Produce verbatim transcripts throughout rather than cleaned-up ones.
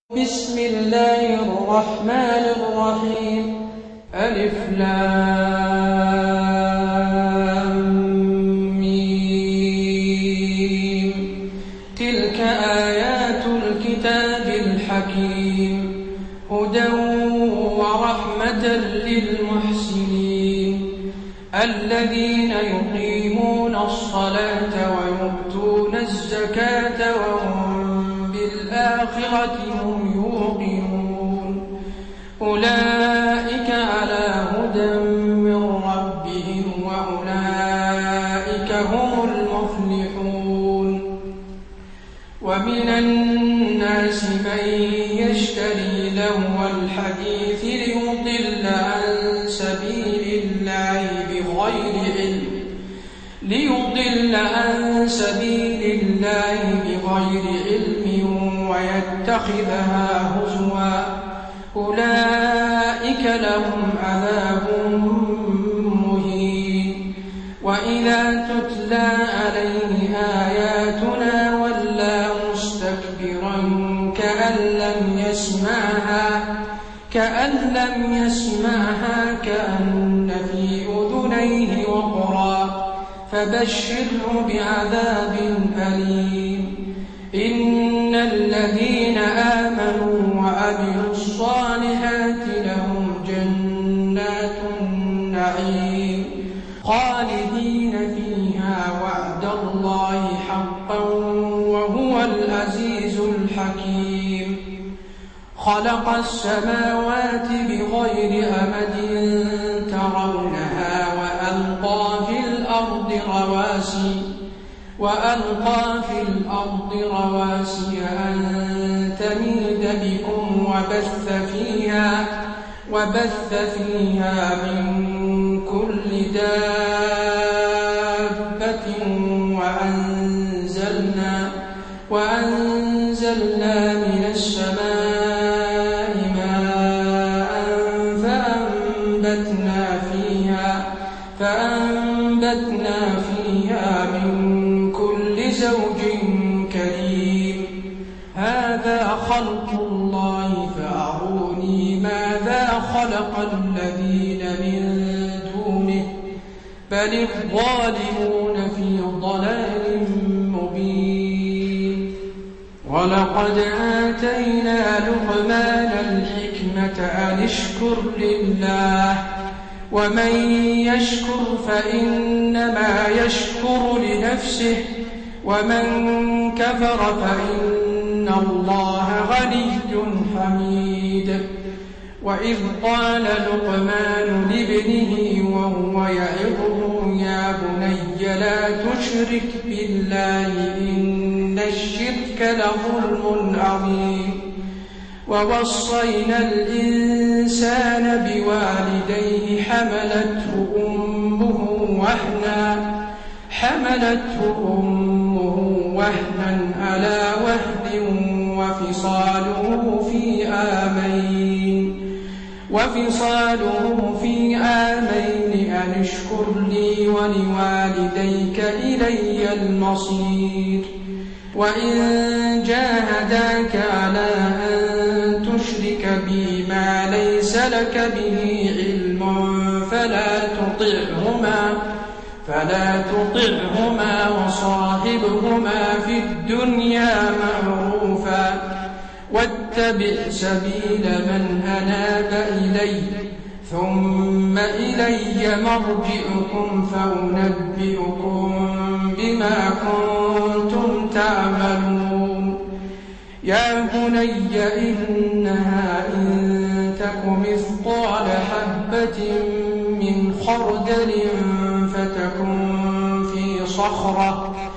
بسم الله الرحمن الرحيم ألف لام ميم تلك آيات الكتاب الحكيم هدى ورحمة للمحسنين الذين يقيمون الصلاة ويؤتون الزكاة وهم بالآخرة هم يوقنون أولئك على هدى من ربهم وأولئك هم المفلحون ومن الناس من يشتري لهو الحديث ليضل عن سبيل الله بغير علم ليضل عن سبيل الله بغير علم ويتخذها هزوا أولئك لهم عذاب مهين وإذا تتلى عليه آياتنا ولى مستكبرا كأن لم يسمعها كأن لم يسمعها كأن في أذنيه وقرا فبشره بعذاب أليم إن الذين آمنوا وعملوا الصالحات لهم جنات النعيم خالدين فيها وعد الله حقا وهو العزيز الحكيم خلق السماوات بغير أمد ترونها وألقى في الأرض رواسي وألقى في الأرض رواسي أن تميد بكم وبث فيها وبث فيها من كل دابة وأنزلنا وأنزلنا من السماء ماء فأنبتنا فيها فأنبتنا فيها من زوج كريم هذا خلق الله فأروني ماذا خلق الذين من دونه بل الظالمون في ضلال مبين ولقد آتينا لقمان الحكمة أن اشكر لله ومن يشكر فإنما يشكر لنفسه ومن كفر فإن الله غني حميد وإذ قال لقمان لابنه وهو يعظه يا بني لا تشرك بالله إن الشرك لظلم عظيم ووصينا الإنسان بوالديه حملته أمه وهنا حملته أمه وهنا على وهن وفصاله في آمين وفصاله في آمين أن اشكر لي ولوالديك إلي المصير وإن جاهداك على أن تشرك بي ما ليس لك به علم فلا تطعهما فلا تطعهما وصاحبهما في الدنيا معروفا واتبع سبيل من أناب إلي ثم إلي مرجعكم فأنبئكم بما كنتم تعملون يا بني إنها إن تك مثقال حبة من خردل فتكن في صخرة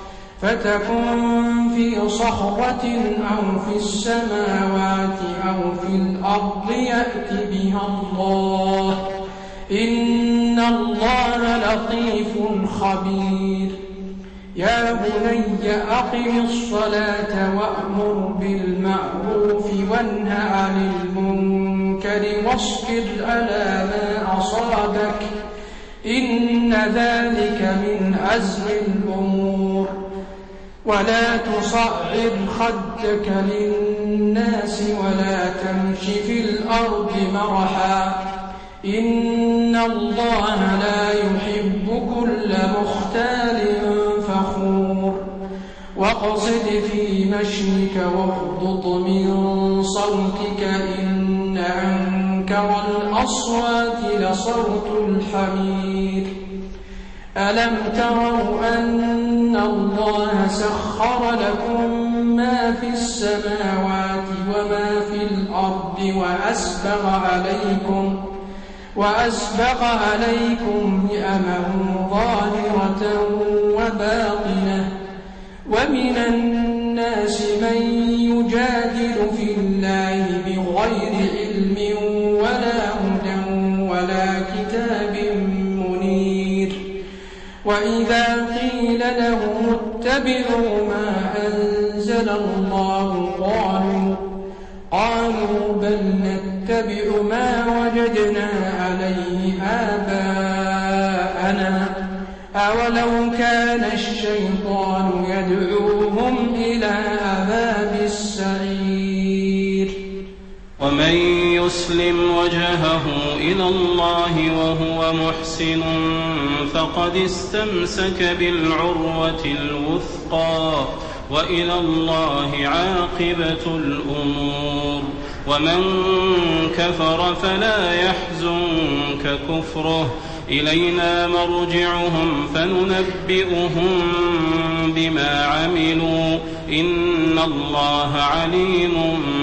فتكن في صخرة أو في السماوات أو في الأرض يأت بها الله إن الله لطيف خبير يا بني أقم الصلاة وأمر بالمعروف وانه عن المنكر واصبر على ما أصابك إن ذلك من عزم الأمور ولا تصعر خدك للناس ولا تمش في الأرض مرحا إن الله لا يحب كل مختال فخور واقصد في مشيك واغضض من صوتك إن أنكر الأصوات لصوت الحمير ألم تروا أن الله سخر لكم ما في السماوات وما في الأرض وأسبغ عليكم وأسبغ عليكم نعمه ظاهرة وباطنة ومن الناس من يجادل في الله بغير علم ولا هدى ولا كتاب منير وإذا قيل لهم اتبعوا ما أنزل الله قالوا قالوا بل نتبع ما وجدنا عليه آباءنا أولو كان الشيطان يدعوهم إلى عذاب السعير ومن يسلم وجهه إلى الله وهو محسن فقد استمسك بالعروة الوثقى وإلى الله عاقبة الأمور ومن كفر فلا يحزنك كفره إلينا مرجعهم فننبئهم بما عملوا إن الله عليم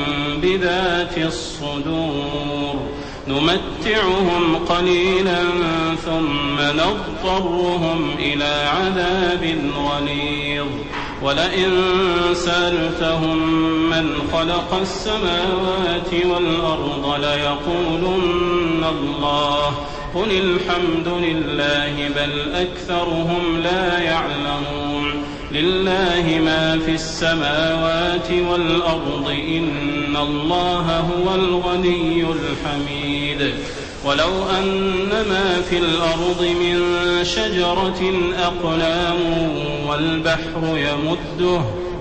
بذات الصدور نمتعهم قليلا ثم نضطرهم إلى عذاب غليظ ولئن سألتهم من خلق السماوات والأرض ليقولن الله قل الحمد لله بل أكثرهم لا يعلمون لله ما في السماوات والأرض إن الله هو الغني الحميد ولو أن ما في الأرض من شجرة أقلام والبحر يمده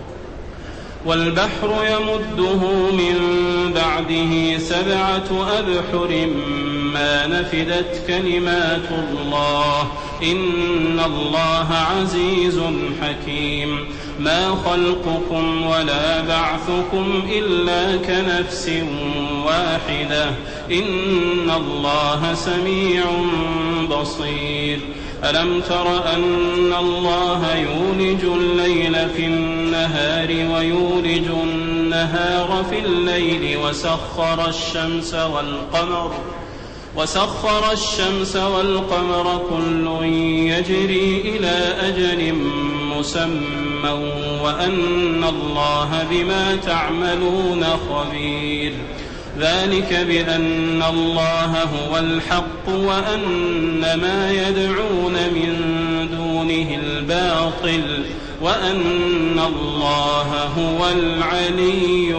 والبحر يمده من بعده سبعة أبحر ما نفدت كلمات الله إن الله عزيز حكيم ما خلقكم ولا بعثكم إلا كنفس واحدة إن الله سميع بصير ألم تر أن الله يولج الليل في النهار ويولج النهار في الليل وسخر الشمس والقمر وسخر الشمس والقمر كل يجري إلى أجل مسمى وأن الله بما تعملون خبير ذلك بأن الله هو الحق وأن ما يدعون من دونه الباطل وأن الله هو العلي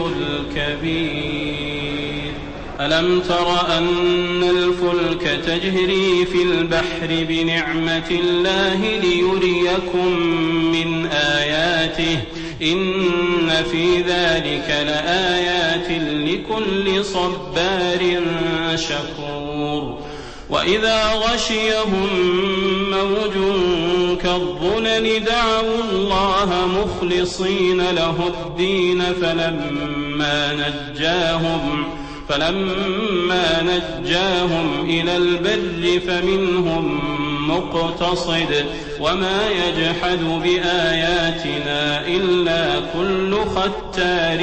الكبير ألم تر أن الفلك تجري في البحر بنعمة الله ليريكم من آياته إن في ذلك لآيات لكل صبار شكور وإذا غشيهم موج كالظلل دعوا الله مخلصين له الدين فلما نجاهم فلما نجاهم إلى البر فمنهم مقتصد وما يجحد بآياتنا إلا كل ختار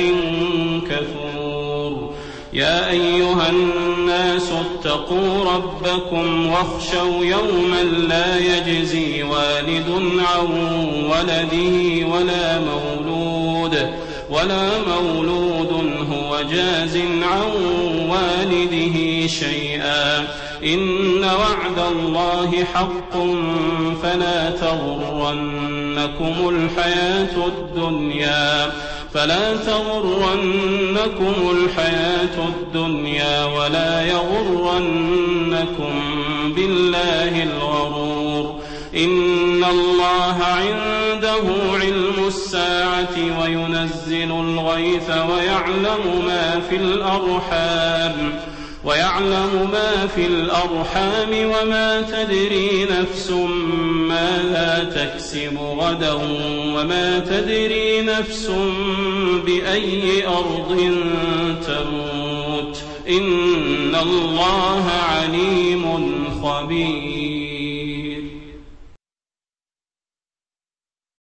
كفور يا أيها الناس اتقوا ربكم واخشوا يوما لا يجزي والد عن ولده ولا مولود ولا مولود هو جاز عن والده شيئا إن وعد الله حق فلا تغرنكم الحياة الدنيا فلا تغرنكم الحياة الدنيا ولا يغرنكم بالله الغرور إن الله عنده علم الساعة وينزل الغيث ويعلم ما في الأرحام ويعلم ما في الأرحام وما تدري نفس ماذا تكسب غدا وما تدري نفس بأي أرض تموت إن الله